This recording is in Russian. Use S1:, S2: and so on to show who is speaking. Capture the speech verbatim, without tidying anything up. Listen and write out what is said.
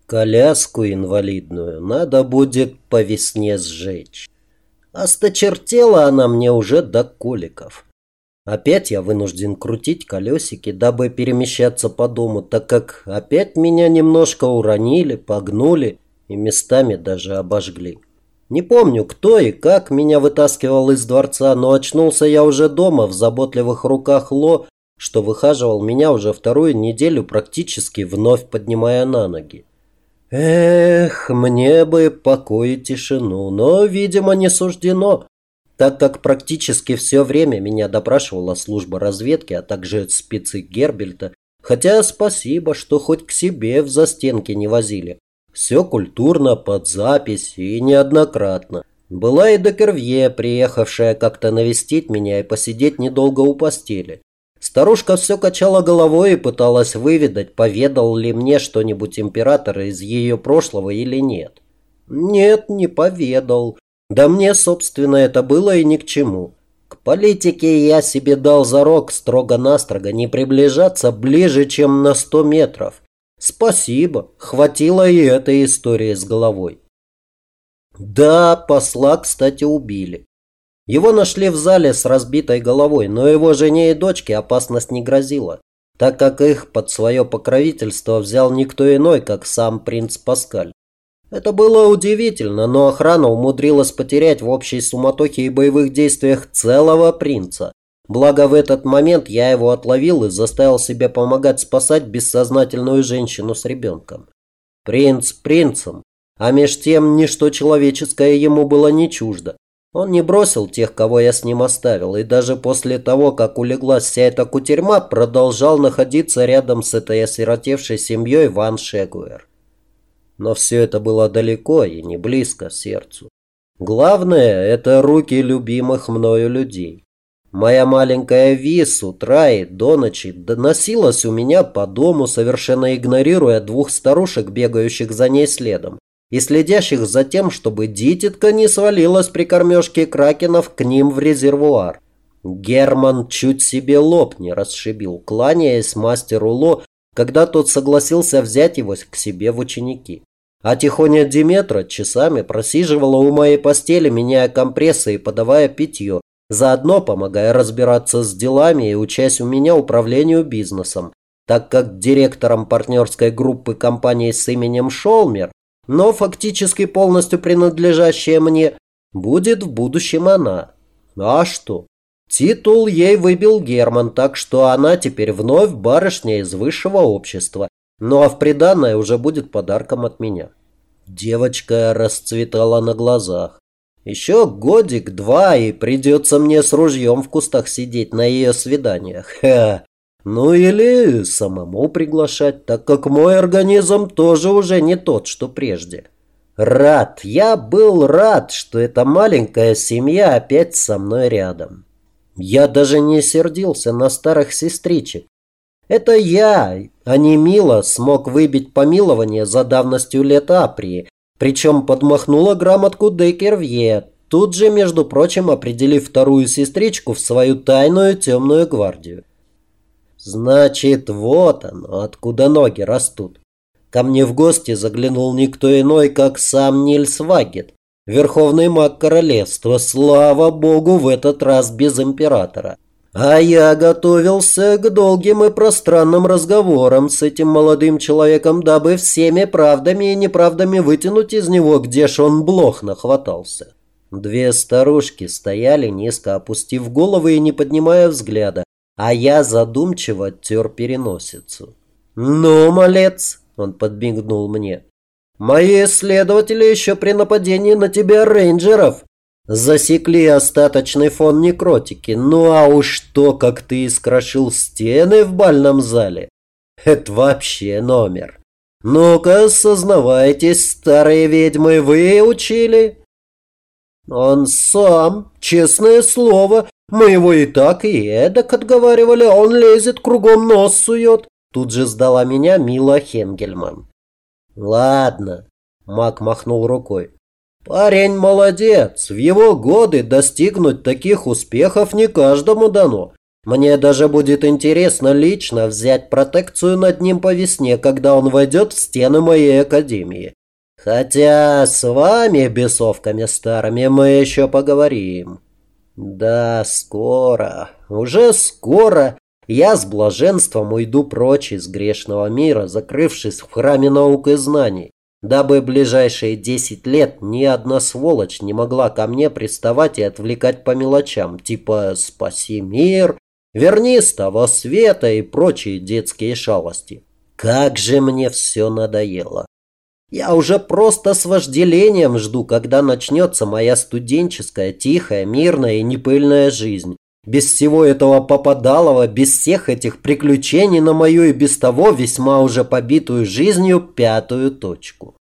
S1: Коляску инвалидную надо будет по весне сжечь. Осточертела она мне уже до коликов. Опять я вынужден крутить колесики, дабы перемещаться по дому, так как опять меня немножко уронили, погнули и местами даже обожгли. Не помню, кто и как меня вытаскивал из дворца, но очнулся я уже дома в заботливых руках Ло, что выхаживал меня уже вторую неделю, практически вновь поднимая на ноги. Эх, мне бы покой и тишину, но, видимо, не суждено, так как практически все время меня допрашивала служба разведки, а также спецы Гербельта, хотя спасибо, что хоть к себе в застенки не возили. Все культурно, под запись и неоднократно. Была и Декервье, приехавшая как-то навестить меня и посидеть недолго у постели. Старушка все качала головой и пыталась выведать, поведал ли мне что-нибудь император из ее прошлого или нет. Нет, не поведал. Да мне, собственно, это было и ни к чему. К политике я себе дал зарок строго-настрого не приближаться ближе, чем на сто метров. Спасибо, хватило и этой истории с головой. Да, посла, кстати, убили. Его нашли в зале с разбитой головой, но его жене и дочке опасность не грозила, так как их под свое покровительство взял никто иной, как сам принц Паскаль. Это было удивительно, но охрана умудрилась потерять в общей суматохе и боевых действиях целого принца. Благо в этот момент я его отловил и заставил себе помогать спасать бессознательную женщину с ребенком. Принц принцем, а меж тем ничто человеческое ему было не чуждо. Он не бросил тех, кого я с ним оставил, и даже после того, как улеглась вся эта кутерьма, продолжал находиться рядом с этой осиротевшей семьей Ван Шегуэр. Но все это было далеко и не близко сердцу. Главное – это руки любимых мною людей. Моя маленькая Ви с утра и до ночи доносилась у меня по дому, совершенно игнорируя двух старушек, бегающих за ней следом, и следящих за тем, чтобы дитятка не свалилась при кормежке кракенов к ним в резервуар. Герман чуть себе лоб не расшибил, кланяясь мастеру Ло, когда тот согласился взять его к себе в ученики. А тихоня Диметра часами просиживала у моей постели, меняя компрессы и подавая питье, заодно помогая разбираться с делами и учась у меня управлению бизнесом, так как директором партнерской группы компании с именем Шолмер, но фактически полностью принадлежащая мне, будет в будущем она. А что? Титул ей выбил Герман, так что она теперь вновь барышня из высшего общества, ну а в приданое уже будет подарком от меня. Девочка расцветала на глазах. Еще годик-два, и придется мне с ружьем в кустах сидеть на ее свиданиях. Ха. Ну или самому приглашать, так как мой организм тоже уже не тот, что прежде. Рад, я был рад, что эта маленькая семья опять со мной рядом. Я даже не сердился на старых сестричек. Это я, а не Мила, смог выбить помилование за давностью лет Априи, причем подмахнула грамотку Декервье, тут же, между прочим, определив вторую сестричку в свою тайную темную гвардию. Значит, вот оно, откуда ноги растут. Ко мне в гости заглянул никто иной, как сам Нильс Вагет, верховный маг королевства, слава богу, в этот раз без императора. А я готовился к долгим и пространным разговорам с этим молодым человеком, дабы всеми правдами и неправдами вытянуть из него, где ж он блох нахватался. Две старушки стояли, низко опустив головы и не поднимая взгляда, а я задумчиво тер переносицу. «Ну, малец!» – он подмигнул мне. «Мои исследователи еще при нападении на тебя рейнджеров засекли остаточный фон некротики. Ну а уж то, как ты искрошил стены в бальном зале, это вообще номер. Ну-ка, сознавайтесь, старые ведьмы, вы учили?» «Он сам, честное слово, мы его и так, и эдак отговаривали, он лезет, кругом нос сует», тут же сдала меня Мила Хенгельман. «Ладно», маг махнул рукой. «Парень молодец, в его годы достигнуть таких успехов не каждому дано. Мне даже будет интересно лично взять протекцию над ним по весне, когда он войдет в стены моей академии. Хотя с вами, бесовками старыми, мы еще поговорим. Да, скоро, уже скоро я с блаженством уйду прочь из грешного мира, закрывшись в храме наук и знаний, дабы ближайшие десять лет ни одна сволочь не могла ко мне приставать и отвлекать по мелочам, типа «спаси мир», «верни с того света» и прочие детские шалости. Как же мне все надоело. Я уже просто с вожделением жду, когда начнется моя студенческая, тихая, мирная и непыльная жизнь. Без всего этого попадалого, без всех этих приключений на мою и без того весьма уже побитую жизнью пятую точку.